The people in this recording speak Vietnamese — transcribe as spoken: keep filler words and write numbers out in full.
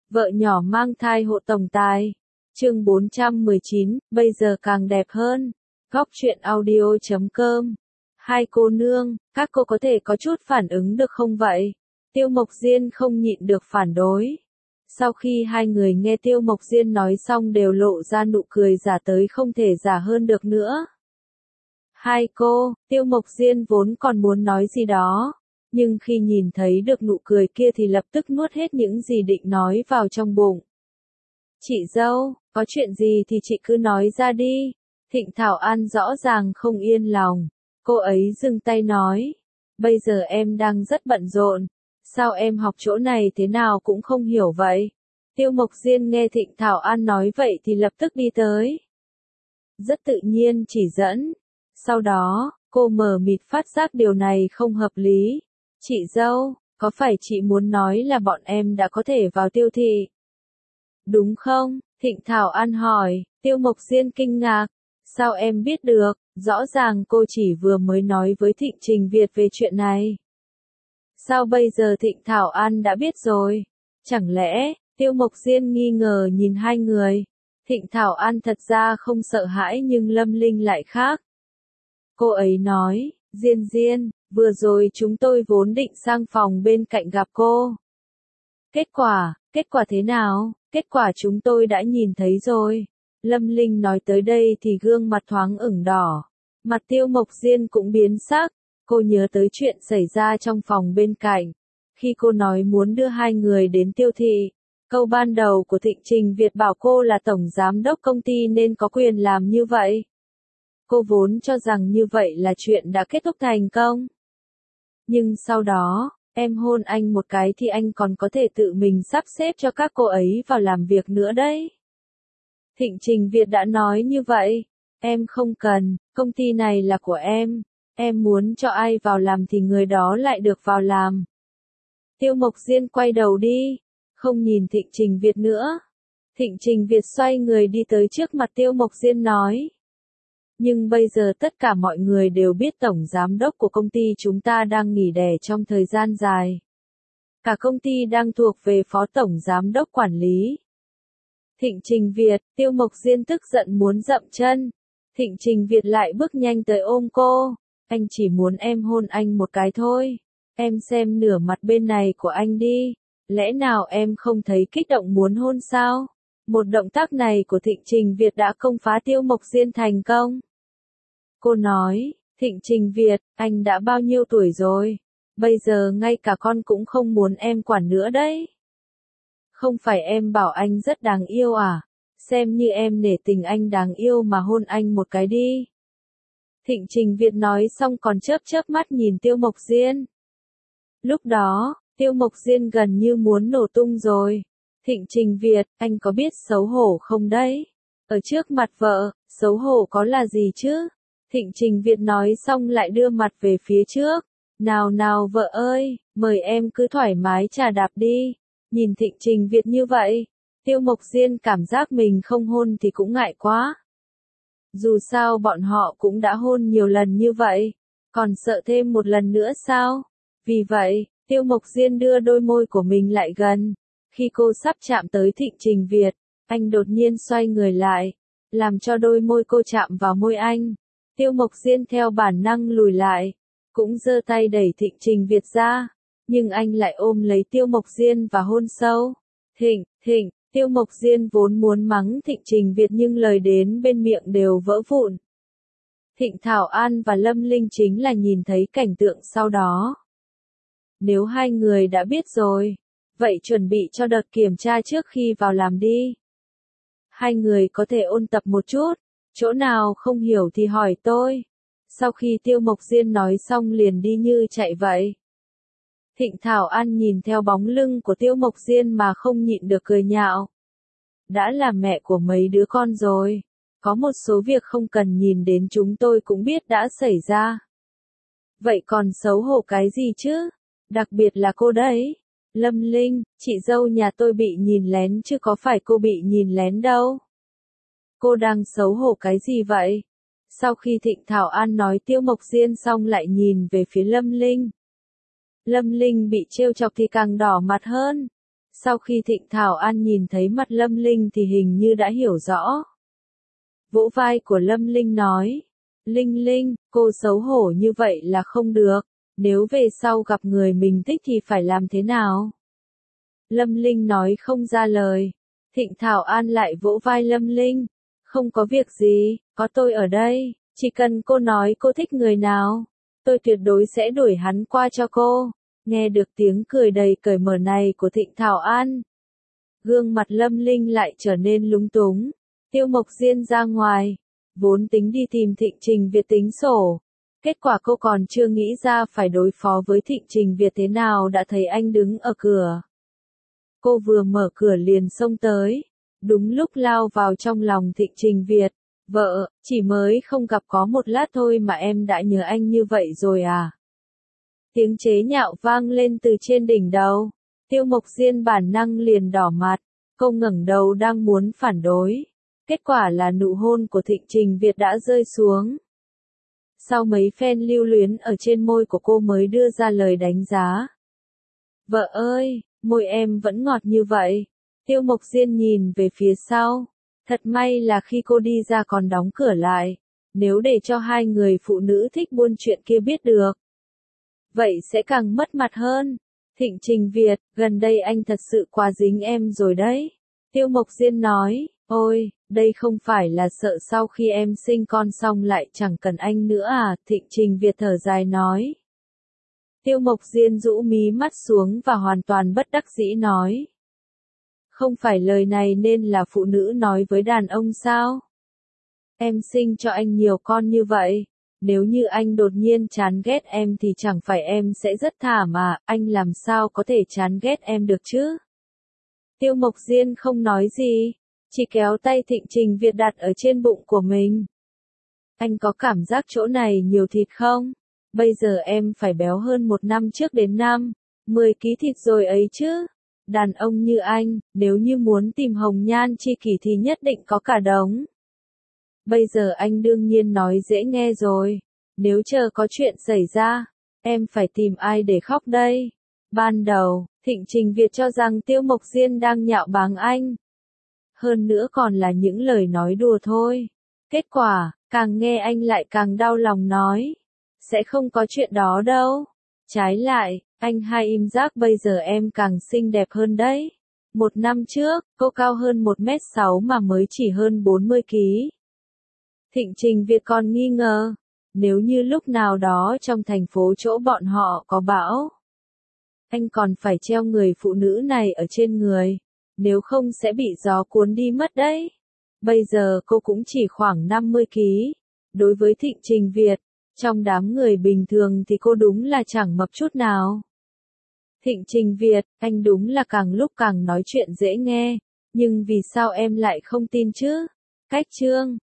Vợ nhỏ mang thai hộ tổng tài. Chương bốn trăm mười chín, bây giờ càng đẹp hơn. Góc truyện audio chấm com. Hai cô nương, các cô có thể có chút phản ứng được không vậy? Tiêu Mộc Diên không nhịn được phản đối. Sau khi hai người nghe Tiêu Mộc Diên nói xong đều lộ ra nụ cười giả tới không thể giả hơn được nữa. Hai cô, Tiêu Mộc Diên vốn còn muốn nói gì đó, nhưng khi nhìn thấy được nụ cười kia thì lập tức nuốt hết những gì định nói vào trong bụng. Chị dâu, có chuyện gì thì chị cứ nói ra đi. Thịnh Thảo An rõ ràng không yên lòng. Cô ấy dừng tay nói. Bây giờ em đang rất bận rộn. Sao em học chỗ này thế nào cũng không hiểu vậy? Tiêu Mộc Diên nghe Thịnh Thảo An nói vậy thì lập tức đi tới. Rất tự nhiên chỉ dẫn. Sau đó, cô mờ mịt phát giác điều này không hợp lý. Chị dâu, có phải chị muốn nói là bọn em đã có thể vào Tiêu thị? Đúng không? Thịnh Thảo An hỏi. Tiêu Mộc Diên kinh ngạc. Sao em biết được? Rõ ràng cô chỉ vừa mới nói với Thịnh Trình Việt về chuyện này. Sao bây giờ Thịnh Thảo An đã biết rồi? Chẳng lẽ, Tiêu Mộc Diên nghi ngờ nhìn hai người. Thịnh Thảo An thật ra không sợ hãi nhưng Lâm Linh lại khác. Cô ấy nói, Diên Diên, vừa rồi chúng tôi vốn định sang phòng bên cạnh gặp cô. Kết quả, kết quả thế nào? Kết quả chúng tôi đã nhìn thấy rồi. Lâm Linh nói tới đây thì gương mặt thoáng ửng đỏ. Mặt Tiêu Mộc Diên cũng biến sắc. Cô nhớ tới chuyện xảy ra trong phòng bên cạnh. Khi cô nói muốn đưa hai người đến Tiêu thị, câu ban đầu của Thịnh Trình Việt bảo cô là tổng giám đốc công ty nên có quyền làm như vậy. Cô vốn cho rằng như vậy là chuyện đã kết thúc thành công. Nhưng sau đó, em hôn anh một cái thì anh còn có thể tự mình sắp xếp cho các cô ấy vào làm việc nữa đấy. Thịnh Trình Việt đã nói như vậy. Em không cần, công ty này là của em. Em muốn cho ai vào làm thì người đó lại được vào làm. Tiêu Mộc Diên quay đầu đi, không nhìn Thịnh Trình Việt nữa. Thịnh Trình Việt xoay người đi tới trước mặt Tiêu Mộc Diên nói. Nhưng bây giờ tất cả mọi người đều biết tổng giám đốc của công ty chúng ta đang nghỉ đẻ trong thời gian dài. Cả công ty đang thuộc về phó tổng giám đốc quản lý. Thịnh Trình Việt, Tiêu Mộc Diên tức giận muốn dậm chân. Thịnh Trình Việt lại bước nhanh tới ôm cô. Anh chỉ muốn em hôn anh một cái thôi. Em xem nửa mặt bên này của anh đi. Lẽ nào em không thấy kích động muốn hôn sao? Một động tác này của Thịnh Trình Việt đã công phá Tiêu Mộc Diên thành công. Cô nói, Thịnh Trình Việt, anh đã bao nhiêu tuổi rồi? Bây giờ ngay cả con cũng không muốn em quản nữa đấy. Không phải em bảo anh rất đáng yêu à? Xem như em nể tình anh đáng yêu mà hôn anh một cái đi. Thịnh Trình Việt nói xong còn chớp chớp mắt nhìn Tiêu Mộc Diên. Lúc đó, Tiêu Mộc Diên gần như muốn nổ tung rồi. Thịnh Trình Việt, anh có biết xấu hổ không đấy? Ở trước mặt vợ, xấu hổ có là gì chứ? Thịnh Trình Việt nói xong lại đưa mặt về phía trước. Nào nào vợ ơi, mời em cứ thoải mái chà đạp đi. Nhìn Thịnh Trình Việt như vậy, Tiêu Mộc Diên cảm giác mình không hôn thì cũng ngại quá. Dù sao bọn họ cũng đã hôn nhiều lần như vậy, còn sợ thêm một lần nữa sao? Vì vậy, Tiêu Mộc Diên đưa đôi môi của mình lại gần. Khi cô sắp chạm tới Thịnh Trình Việt, anh đột nhiên xoay người lại, làm cho đôi môi cô chạm vào môi anh. Tiêu Mộc Diên theo bản năng lùi lại, cũng giơ tay đẩy Thịnh Trình Việt ra, nhưng anh lại ôm lấy Tiêu Mộc Diên và hôn sâu. Thịnh, Thịnh, Tiêu Mộc Diên vốn muốn mắng Thịnh Trình Việt nhưng lời đến bên miệng đều vỡ vụn. Thịnh Thảo An và Lâm Linh chính là nhìn thấy cảnh tượng sau đó. Nếu hai người đã biết rồi, vậy chuẩn bị cho đợt kiểm tra trước khi vào làm đi. Hai người có thể ôn tập một chút, chỗ nào không hiểu thì hỏi tôi. Sau khi Tiêu Mộc Diên nói xong liền đi như chạy vậy. Thịnh Thảo An nhìn theo bóng lưng của Tiêu Mộc Diên mà không nhịn được cười nhạo. Đã là mẹ của mấy đứa con rồi, có một số việc không cần nhìn đến chúng tôi cũng biết đã xảy ra. Vậy còn xấu hổ cái gì chứ? Đặc biệt là cô đấy. Lâm Linh, chị dâu nhà tôi bị nhìn lén chứ có phải cô bị nhìn lén đâu. Cô đang xấu hổ cái gì vậy? Sau khi Thịnh Thảo An nói Tiêu Mộc Diên xong lại nhìn về phía Lâm Linh. Lâm Linh bị trêu chọc thì càng đỏ mặt hơn. Sau khi Thịnh Thảo An nhìn thấy mặt Lâm Linh thì hình như đã hiểu rõ. Vỗ vai của Lâm Linh nói, Linh Linh, cô xấu hổ như vậy là không được, nếu về sau gặp người mình thích thì phải làm thế nào? Lâm Linh nói không ra lời. Thịnh Thảo An lại vỗ vai Lâm Linh, không có việc gì, có tôi ở đây, chỉ cần cô nói cô thích người nào, tôi tuyệt đối sẽ đuổi hắn qua cho cô. Nghe được tiếng cười đầy cởi mở này của Thịnh Thảo An, gương mặt Lâm Linh lại trở nên lúng túng. Tiêu Mộc Diên ra ngoài, vốn tính đi tìm Thịnh Trình Việt tính sổ. Kết quả cô còn chưa nghĩ ra phải đối phó với Thịnh Trình Việt thế nào đã thấy anh đứng ở cửa. Cô vừa mở cửa liền xông tới, đúng lúc lao vào trong lòng Thịnh Trình Việt. Vợ, chỉ mới không gặp có một lát thôi mà em đã nhớ anh như vậy rồi à? Tiếng chế nhạo vang lên từ trên đỉnh đầu. Tiêu Mộc Diên bản năng liền đỏ mặt, cô ngẩng đầu đang muốn phản đối. Kết quả là nụ hôn của Thịnh Trình Việt đã rơi xuống. Sau mấy phen lưu luyến ở trên môi của cô mới đưa ra lời đánh giá. Vợ ơi, môi em vẫn ngọt như vậy. Tiêu Mộc Diên nhìn về phía sau. Thật may là khi cô đi ra còn đóng cửa lại. Nếu để cho hai người phụ nữ thích buôn chuyện kia biết được, vậy sẽ càng mất mặt hơn. Thịnh Trình Việt, gần đây anh thật sự quá dính em rồi đấy. Tiêu Mộc Diên nói, ôi, đây không phải là sợ sau khi em sinh con xong lại chẳng cần anh nữa à? Thịnh Trình Việt thở dài nói. Tiêu Mộc Diên rũ mí mắt xuống và hoàn toàn bất đắc dĩ nói. Không phải lời này nên là phụ nữ nói với đàn ông sao? Em sinh cho anh nhiều con như vậy. Nếu như anh đột nhiên chán ghét em thì chẳng phải em sẽ rất thảm à, anh làm sao có thể chán ghét em được chứ? Tiêu Mộc Diên không nói gì, chỉ kéo tay Thịnh Trình Việt đặt ở trên bụng của mình. Anh có cảm giác chỗ này nhiều thịt không? Bây giờ em phải béo hơn một năm trước đến năm, mười ký thịt rồi ấy chứ. Đàn ông như anh, nếu như muốn tìm hồng nhan chi kỷ thì nhất định có cả đống. Bây giờ anh đương nhiên nói dễ nghe rồi. Nếu chờ có chuyện xảy ra, em phải tìm ai để khóc đây? Ban đầu, Thịnh Trình Việt cho rằng Tiêu Mộc Diên đang nhạo báng anh. Hơn nữa còn là những lời nói đùa thôi. Kết quả, càng nghe anh lại càng đau lòng nói. Sẽ không có chuyện đó đâu. Trái lại, anh hay im giác bây giờ em càng xinh đẹp hơn đấy. Một năm trước, cô cao hơn một mét sáu mà mới chỉ hơn bốn mươi ký. Thịnh Trình Việt còn nghi ngờ, nếu như lúc nào đó trong thành phố chỗ bọn họ có bão, anh còn phải treo người phụ nữ này ở trên người, nếu không sẽ bị gió cuốn đi mất đấy. Bây giờ cô cũng chỉ khoảng năm mươi ký. Đối với Thịnh Trình Việt, trong đám người bình thường thì cô đúng là chẳng mập chút nào. Thịnh Trình Việt, anh đúng là càng lúc càng nói chuyện dễ nghe, nhưng vì sao em lại không tin chứ? Cách chương